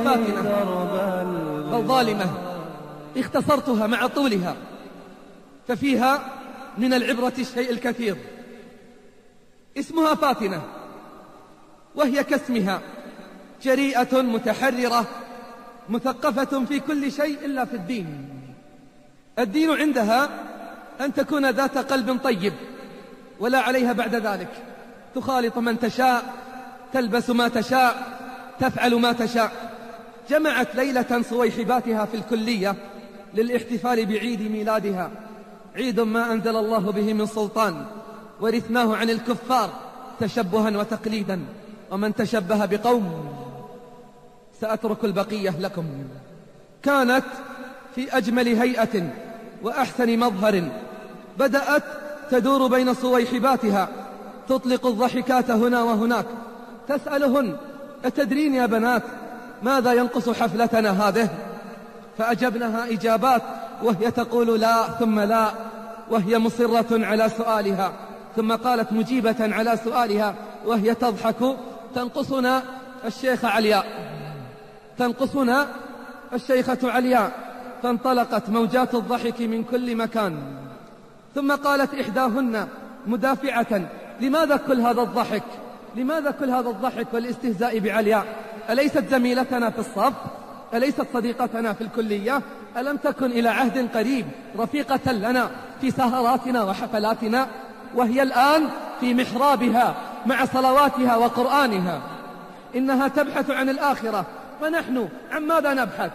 فاتنة بل ظالمة. اختصرتها مع طولها ففيها من العبرة الشيء الكثير. اسمها فاتنة، وهي كاسمها جريئة متحررة مثقفة في كل شيء إلا في الدين. الدين عندها أن تكون ذات قلب طيب ولا عليها بعد ذلك، تخالط من تشاء، تلبس ما تشاء، تفعل ما تشاء. جمعت ليلة صويحباتها في الكلية للاحتفال بعيد ميلادها، عيد ما أنزل الله به من سلطان، ورثناه عن الكفار تشبها وتقليدا، ومن تشبه بقوم سأترك البقية لكم. كانت في أجمل هيئة وأحسن مظهر، بدأت تدور بين صويحباتها، تطلق الضحكات هنا وهناك، تسألهن: أتدرين يا بنات ماذا ينقص حفلتنا هذه؟ فأجبنها إجابات، وهي تقول لا ثم لا، وهي مصرة على سؤالها، ثم قالت مجيبة على سؤالها وهي تضحك: تنقصنا الشيخة علياء، تنقصنا الشيخة علياء. فانطلقت موجات الضحك من كل مكان. ثم قالت إحداهن مدافعة: لماذا كل هذا الضحك؟ لماذا كل هذا الضحك والاستهزاء بعلياء؟ أليست زميلتنا في الصف؟ أليست صديقتنا في الكلية؟ ألم تكن إلى عهد قريب رفيقة لنا في سهراتنا وحفلاتنا؟ وهي الآن في محرابها مع صلواتها وقرآنها. إنها تبحث عن الآخرة، ونحن عن ماذا نبحث؟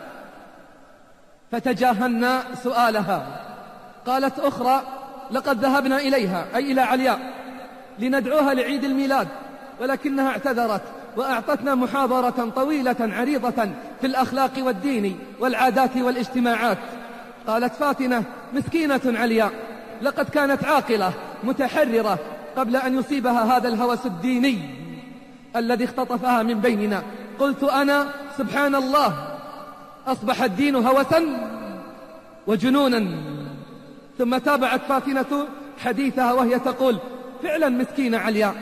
فتجاهلنا سؤالها. قالت أخرى: لقد ذهبنا إليها، أي إلى علياء، لندعوها لعيد الميلاد، ولكنها اعتذرت وأعطتنا محاضرة طويلة عريضة في الأخلاق والدين والعادات والاجتماعات. قالت فاتنة: مسكينة علياء، لقد كانت عاقلة متحررة قبل أن يصيبها هذا الهوس الديني الذي اختطفها من بيننا. قلت أنا: سبحان الله، أصبح الدين هوسا وجنونا. ثم تابعت فاتنة حديثها وهي تقول: فعلا مسكينة علياء،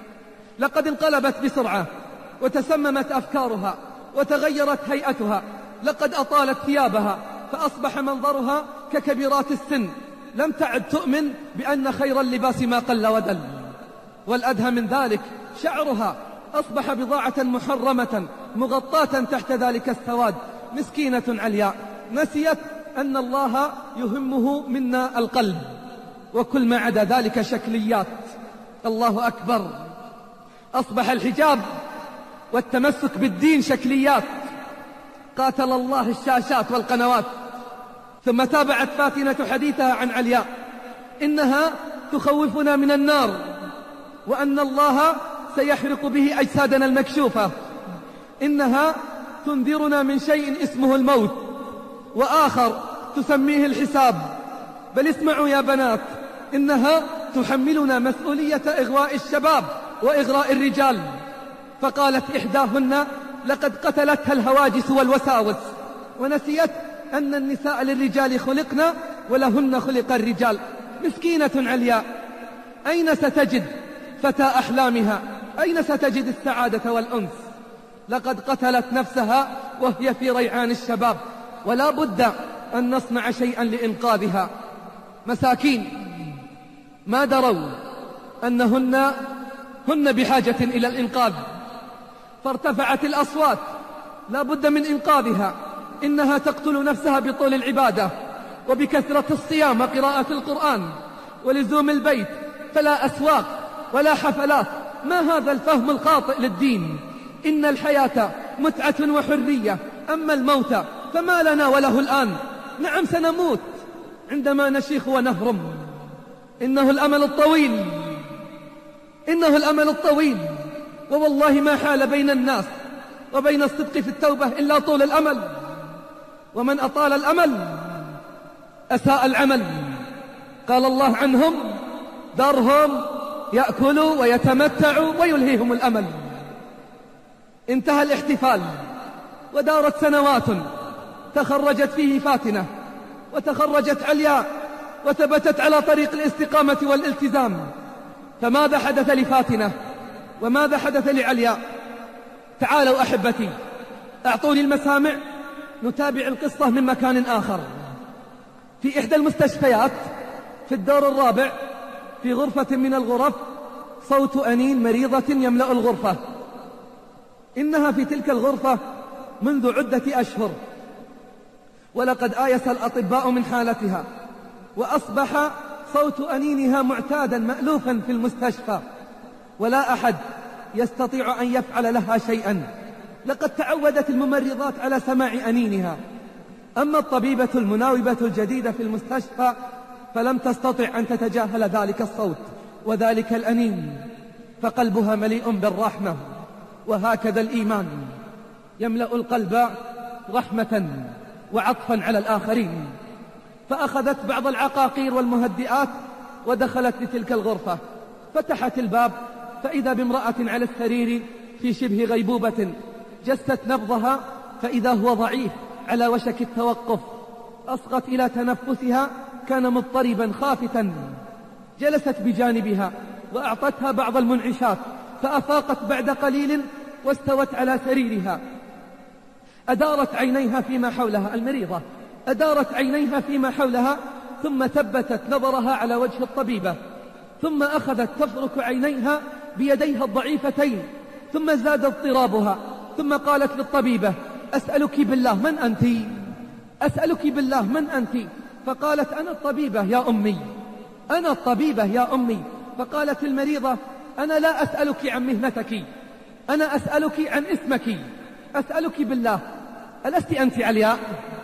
لقد انقلبت بسرعة وتسممت أفكارها وتغيرت هيئتها، لقد أطالت ثيابها فأصبح منظرها ككبيرات السن، لم تعد تؤمن بأن خير اللباس ما قل ودل. والأدهى من ذلك شعرها أصبح بضاعة محرمة مغطاة تحت ذلك السواد. مسكينة علياء نسيت أن الله يهمه منا القلب، وكل ما عدا ذلك شكليات. الله أكبر، أصبح الحجاب والتمسك بالدين شكليات. قاتل الله الشاشات والقنوات. ثم تابعت فاتنة حديثها عن علياء: إنها تخوفنا من النار، وأن الله سيحرق به أجسادنا المكشوفة. إنها تنذرنا من شيء اسمه الموت، وآخر تسميه الحساب. بل اسمعوا يا بنات، إنها تحملنا مسؤولية إغواء الشباب وإغراء الرجال. فقالت إحداهن: لقد قتلتها الهواجس والوساوس، ونسيت أن النساء للرجال خلقنا ولهن خلق الرجال. مسكينة علياء، أين ستجد فتى أحلامها؟ أين ستجد السعادة والأنس؟ لقد قتلت نفسها وهي في ريعان الشباب، ولا بد أن نصنع شيئا لإنقاذها. مساكين ما دروا أنهن بحاجة إلى الإنقاذ، فارتفعت الأصوات: لا بد من إنقاذها، إنها تقتل نفسها بطول العبادة وبكثرة الصيام وقراءة القرآن ولزوم البيت، فلا أسواق ولا حفلات. ما هذا الفهم الخاطئ للدين؟ إن الحياة متعة وحرية، أما الموت فما لنا وله الآن. نعم سنموت عندما نشيخ ونهرم. إنه الأمل الطويل، إنه الأمل الطويل، ووالله ما حال بين الناس وبين الصدق في التوبة إلا طول الأمل، ومن أطال الأمل أساء العمل. قال الله عنهم: ذرهم يأكلوا ويتمتعوا ويلهيهم الأمل. انتهى الاحتفال ودارت سنوات، تخرجت فيه فاتنة وتخرجت علياء وثبتت على طريق الاستقامة والالتزام. فماذا حدث لفاتنة وماذا حدث لعلياء؟ تعالوا أحبتي أعطوني المسامع نتابع القصة من مكان آخر. في إحدى المستشفيات في الدور الرابع في غرفة من الغرف صوت أنين مريضة يملأ الغرفة. إنها في تلك الغرفة منذ عدة أشهر، ولقد آيس الأطباء من حالتها، وأصبح صوت أنينها معتادا مألوفا في المستشفى، ولا أحد يستطيع أن يفعل لها شيئا. لقد تعودت الممرضات على سماع أنينها، أما الطبيبة المناوبة الجديدة في المستشفى فلم تستطع أن تتجاهل ذلك الصوت وذلك الأنين، فقلبها مليء بالرحمة. وهكذا الإيمان يملأ القلب رحمة وعطفا على الآخرين. فأخذت بعض العقاقير والمهدئات ودخلت لتلك الغرفة، فتحت الباب فإذا بامرأة على السرير في شبه غيبوبة، جست نبضها فإذا هو ضعيف على وشك التوقف، أصغت إلى تنفسها كان مضطربا خافتا. جلست بجانبها وأعطتها بعض المنعشات، فأفاقت بعد قليل واستوت على سريرها. أدارت عينيها فيما حولها، المريضة أدارت عينيها فيما حولها، ثم ثبتت نظرها على وجه الطبيبة، ثم أخذت تفرك عينيها بيديها الضعيفتين، ثم زاد اضطرابها، ثم قالت للطبيبة: أسألك بالله من أنت؟ أسألك بالله من أنت؟ فقالت: أنا الطبيبة يا أمي، أنا الطبيبة يا أمي. فقالت المريضة: أنا لا أسألك عن مهنتك، أنا أسألك عن اسمك، أسألك بالله ألست أنت علياء؟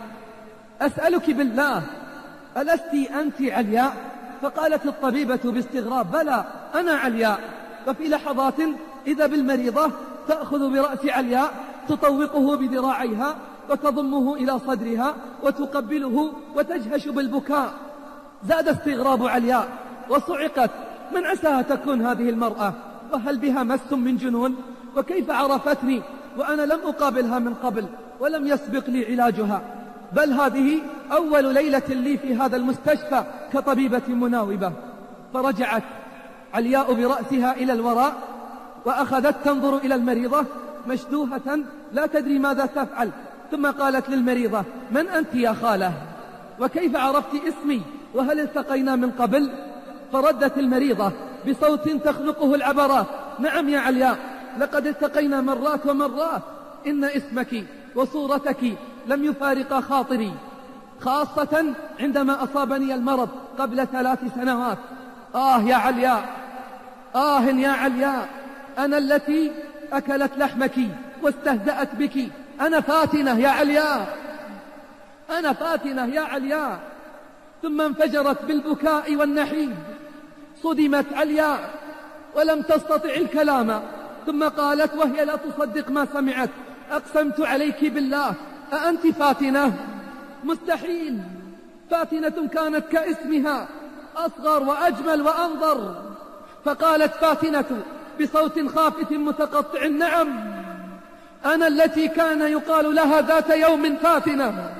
أسألك بالله ألست أنت علياء؟ فقالت الطبيبة باستغراب: بلى أنا علياء. وفي لحظات إذا بالمريضة تأخذ برأس علياء تطوقه بذراعيها وتضمه إلى صدرها وتقبله وتجهش بالبكاء. زاد استغراب علياء وصعقت: من عساها تكون هذه المرأة؟ وهل بها مس من جنون؟ وكيف عرفتني وأنا لم أقابلها من قبل ولم يسبق لي علاجها؟ بل هذه أول ليلة لي في هذا المستشفى كطبيبة مناوبة. فرجعت علياء برأسها إلى الوراء وأخذت تنظر إلى المريضة مشدوهة لا تدري ماذا تفعل، ثم قالت للمريضة: من أنت يا خالة؟ وكيف عرفت اسمي؟ وهل التقينا من قبل؟ فردت المريضة بصوت تخنقه العبرات: نعم يا علياء، لقد التقينا مرات ومرات، إن اسمك وصورتك لم يفارق خاطري، خاصة عندما أصابني المرض قبل 3 سنوات. يا علياء، يا علياء، أنا التي أكلت لحمك واستهزأت بك، أنا فاتنة يا علياء، أنا فاتنة يا علياء. ثم انفجرت بالبكاء والنحيب. صدمت علياء ولم تستطع الكلام، ثم قالت وهي لا تصدق ما سمعت: أقسمت عليك بالله أأنت فاتنة؟ مستحيل، فاتنة كانت كاسمها، أصغر وأجمل وأنظر. فقالت فاتنة بصوت خافت متقطع: نعم، أنا التي كان يقال لها ذات يوم فاتنة،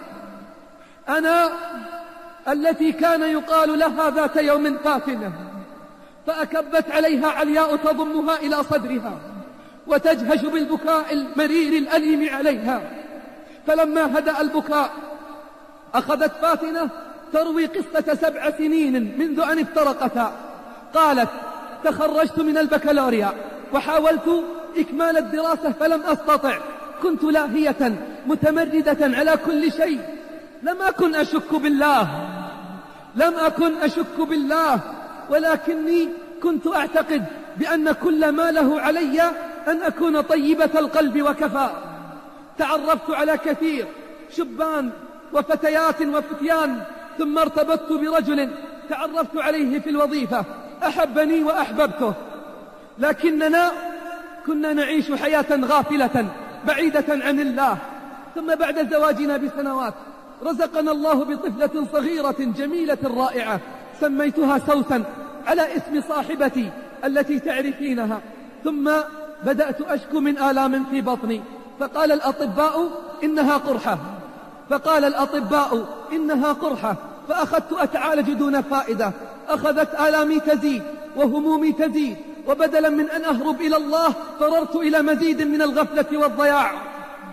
أنا التي كان يقال لها ذات يوم فاتنة. فأكبت عليها علياء تضمها إلى صدرها وتجهش بالبكاء المرير الأليم عليها. فلما هدأ البكاء أخذت فاتنة تروي قصة 7 سنين منذ أن افترقتا. قالت: تخرجت من البكالوريا وحاولت إكمال الدراسة فلم أستطع، كنت لاهية متمردة على كل شيء، لم أكن أشك بالله، لم أكن أشك بالله، ولكني كنت أعتقد بأن كل ما له علي أن أكون طيبة القلب وكفى. تعرفت على كثير شبان وفتيات وفتيان، ثم ارتبطت برجل تعرفت عليه في الوظيفة، أحبني وأحببته، لكننا كنا نعيش حياة غافلة بعيدة عن الله. ثم بعد زواجنا بسنوات رزقنا الله بطفلة صغيرة جميلة رائعة سميتها سوسن على اسم صاحبتي التي تعرفينها. ثم بدأت أشكو من آلام في بطني، فقال الأطباء إنها قرحة، فقال الأطباء إنها قرحة، فأخذت أتعالج دون فائدة. أخذت آلامي تزيد وهمومي تزيد، وبدلا من أن أهرب إلى الله فررت إلى مزيد من الغفلة والضياع.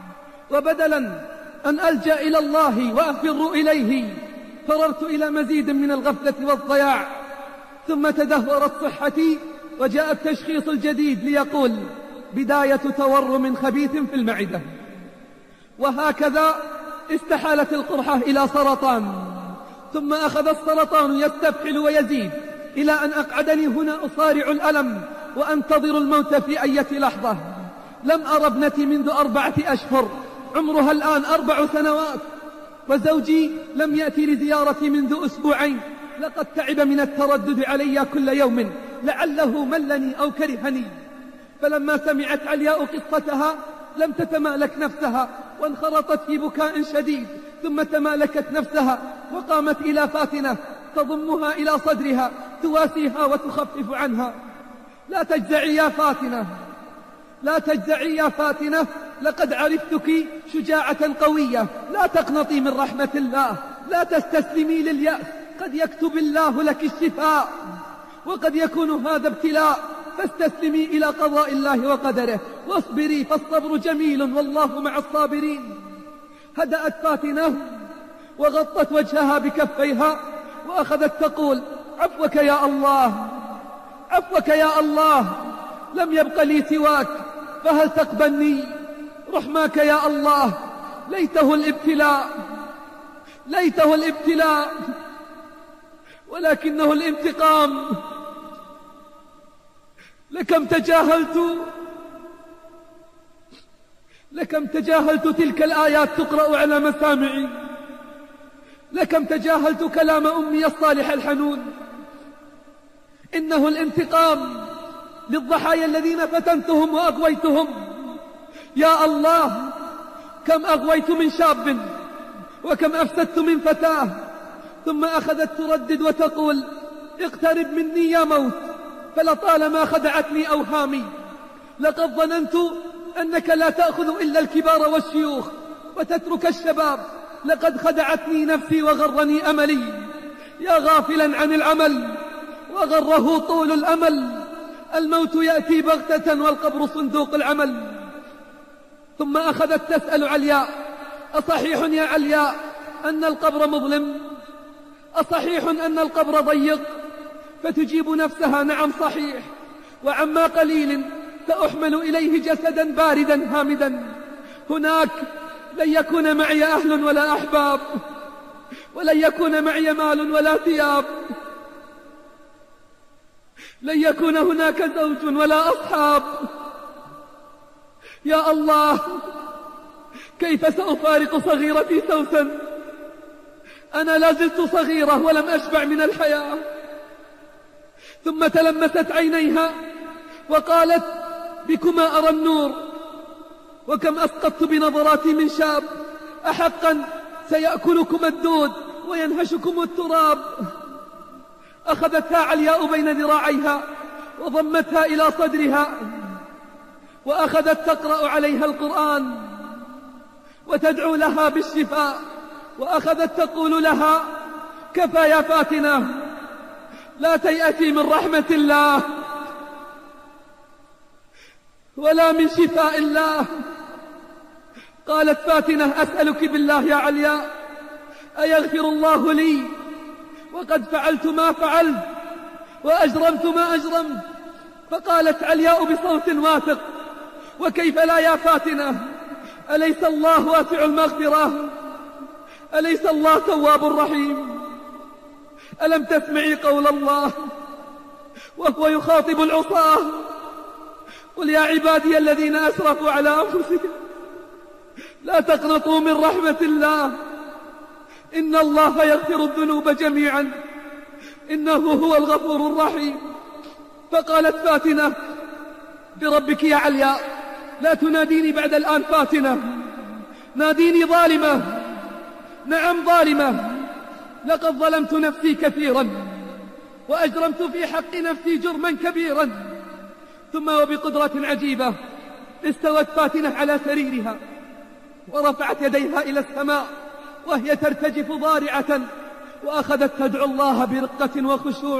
وبدلا أن ألجأ إلى الله وأفر إليه فررت إلى مزيد من الغفلة والضياع. ثم تدهورت صحتي وجاء التشخيص الجديد ليقول بداية تورم خبيث في المعدة. وهكذا استحالت القرحة إلى سرطان، ثم أخذ السرطان يستفحل ويزيد إلى أن أقعدني هنا أصارع الألم وأنتظر الموت في أي لحظة. لم أرى ابنتي منذ 4 أشهر، عمرها الآن 4 سنوات، وزوجي لم يأتي لزيارتي منذ 2 أسبوعين. لقد تعب من التردد علي كل يوم، لعله ملني أو كرهني. فلما سمعت علياء قصتها لم تتمالك نفسها وانخرطت في بكاء شديد، ثم تمالكت نفسها وقامت إلى فاتنة تضمها إلى صدرها تواسيها وتخفف عنها. لا تجزعي يا فاتنة، لا تجزعي يا فاتنة، لقد عرفتك شجاعة قوية. لا تقنطي من رحمة الله، لا تستسلمي لليأس، قد يكتب الله لك الشفاء وقد يكون هذا ابتلاء، فاستسلمي إلى قضاء الله وقدره واصبري، فالصبر جميل والله مع الصابرين. هدأت فاتنة وغطت وجهها بكفيها وأخذت تقول عفوك يا الله، عفوك يا الله، لم يبق لي سواك، فهل تقبلني؟ رحماك يا الله، ليته الابتلاء، ليته الابتلاء، ولكنه الانتقام. لكم تجاهلت تلك الآيات تقرأ على مسامعي، لكم تجاهلت كلام أمي الصالح الحنون. إنه الانتقام للضحايا الذين فتنتهم وأغويتهم. يا الله، كم أغويت من شاب وكم أفسدت من فتاة. ثم أخذت تردد وتقول اقترب مني يا موت، فلطالما خدعتني أوهامي. لقد ظننت أنك لا تأخذ إلا الكبار والشيوخ وتترك الشباب. لقد خدعتني نفسي وغرني أملي. يا غافلا عن العمل وغره طول الأمل، الموت يأتي بغتة والقبر صندوق العمل. ثم أخذت تسأل علياء أصحيح يا علياء أن القبر مظلم؟ أصحيح أن القبر ضيق؟ فتجيب نفسها نعم صحيح، وعما قليل سأحمل إليه جسدا باردا هامدا. هناك لن يكون معي أهل ولا أحباب، ولن يكون معي مال ولا ثياب، لن يكون هناك زوج ولا أصحاب. يا الله، كيف سأفارق صغيرتي سوسن؟ أنا لا زلت صغيرة ولم أشبع من الحياة. ثم تلمست عينيها وقالت بكما أرى النور، وكم أسقطت بنظراتي من شاب. أحقا سيأكلكم الدود وينهشكم التراب. أخذتها علياء بين ذراعيها وضمتها إلى صدرها وأخذت تقرأ عليها القرآن وتدعو لها بالشفاء، وأخذت تقول لها كفى يا فاتنة، لا تيأتي من رحمة الله ولا من شفاء الله. قالت فاتنة أسألك بالله يا علياء أيغفر الله لي وقد فعلت ما فعلت وأجرمت ما أجرمت؟ فقالت علياء بصوت واثق وكيف لا يا فاتنة، أليس الله واسع المغفرة؟ أليس الله تواب رحيم؟ ألم تسمعي قول الله وهو يخاطب العصاة قل يا عبادي الذين أسرفوا على أنفسهم لا تقنطوا من رحمة الله إن الله يغفر الذنوب جميعا إنه هو الغفور الرحيم. فقالت فاتنة بربك يا علياء لا تناديني بعد الآن فاتنة، ناديني ظالمة. نعم ظالمة، لقد ظلمت نفسي كثيرا وأجرمت في حق نفسي جرما كبيرا. ثم وبقدرة عجيبة استوت فاتنة على سريرها ورفعت يديها إلى السماء وهي ترتجف ضارعة، وأخذت تدعو الله برقة وخشوع: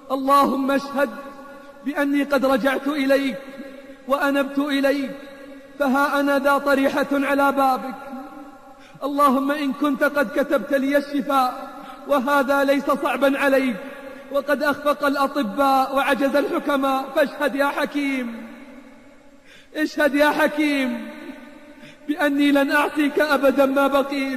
اللهم اشهد بأني قد رجعت إليك وأنبت إليك فها أنا ذا طريحة على بابك. اللهم إن كنت قد كتبت لي الشفاء وهذا ليس صعبا عليك، وقد أخفق الأطباء وعجز الحكماء، فاشهد يا حكيم، اشهد يا حكيم بأني لن أعصيك أبدا ما بقيت.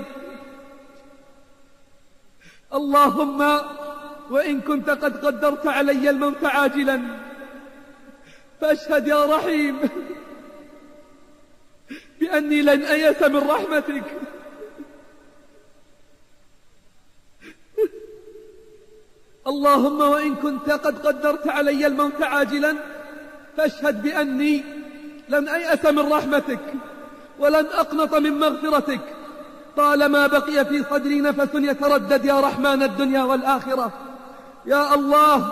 اللهم وإن كنت قد قدرت علي الموت عاجلا، فاشهد يا رحيم بأني لن أيأس من رحمتك. اللهم وإن كنت قد قدرت علي الموت عاجلا، فاشهد بأني لن أيأس من رحمتك ولن أقنط من مغفرتك طالما بقي في صدري نفس يتردد يا رحمن الدنيا والآخرة. يا الله،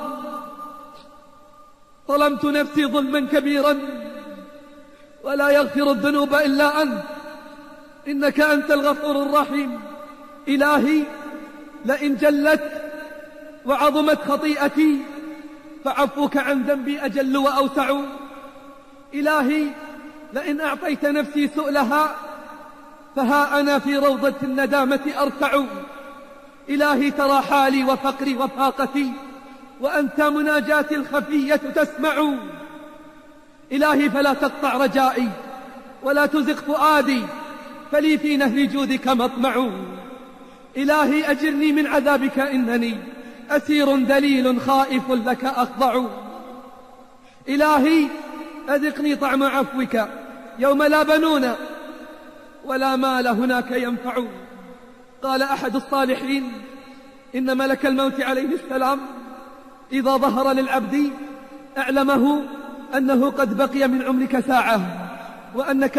ظلمت نفسي ظلما كبيرا ولا يغفر الذنوب إلا أنت، إنك أنت الغفور الرحيم. إلهي، لئن جلت وعظمت خطيئتي فعفوك عن ذنبي أجل وأوسع. إلهي، لئن أعطيت نفسي سؤلها فها أنا في روضة الندامة أرتع. إلهي، ترى حالي وفقري وفاقتي، وأنت مناجاتي الخفية تسمع. إلهي، فلا تقطع رجائي ولا تزغ فؤادي، فلي في نهر جودك مطمع. إلهي، أجرني من عذابك إنني أسير ذليل خائف لك أخضع. إلهي، أذقني طعم عفوك يوم لا بنون ولا مال هناك ينفع. قال أحد الصالحين إن ملك الموت عليه السلام إذا ظهر للعبد أعلمه أنه قد بقي من عمرك ساعة، وأنك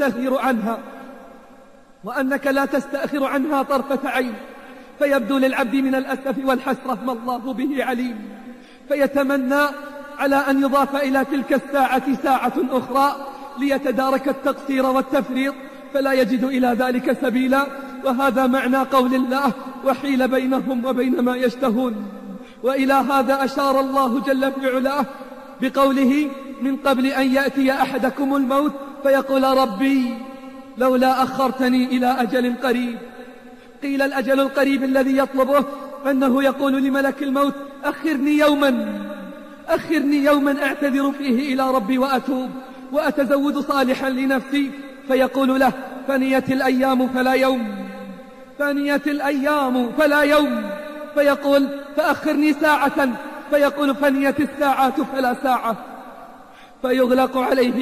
لا تستأخر عنها طرفة عين، فيبدو للعبد من الأسف والحسرة ما الله به عليم، فيتمنى على أن يضاف إلى تلك الساعة ساعة أخرى ليتدارك التقصير والتفريط، فلا يجد إلى ذلك سبيلا. وهذا معنى قول الله: وحيل بينهم وبين ما يشتهون. وإلى هذا أشار الله جل في علاه بقوله: من قبل أن يأتي أحدكم الموت فيقول ربي لولا أخرتني إلى أجل قريب. قيل الأجل القريب الذي يطلبه أنه يقول لملك الموت: أخرني يوما أعتذر فيه إلى ربي وأتوب وأتزود صالحا لنفسي. فيقول له: فنيت الأيام فلا يوم. فيقول: فأخرني ساعة. فيقول: فنيت الساعات فلا ساعة. فيغلق عليه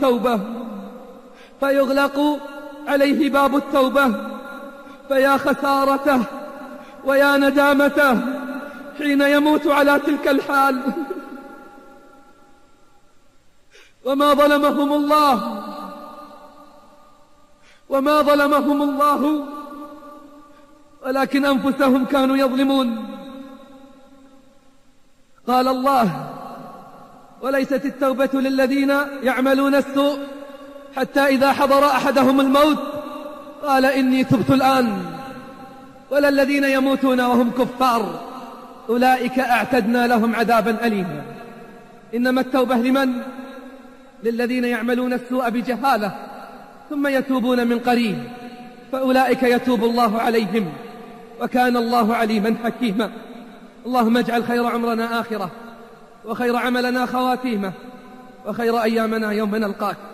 باب التوبة. فيا خسارته ويا ندامته حين يموت على تلك الحال. وما ظلمهم الله ولكن أنفسهم كانوا يظلمون. قال الله: وليست التوبة للذين يعملون السوء حتى إذا حضر أحدهم الموت قال إني تبت الآن، ولا الذين يموتون وهم كفار أولئك أعتدنا لهم عذابا أليما. إنما التوبة للذين يعملون السوء بجهالة ثم يتوبون من قريب، فأولئك يتوب الله عليهم، وكان الله عليما حكيما. اللهم اجعل خير عمرنا آخرة، وخير عملنا خواتيمه، وخير أيامنا يوم نلقاك.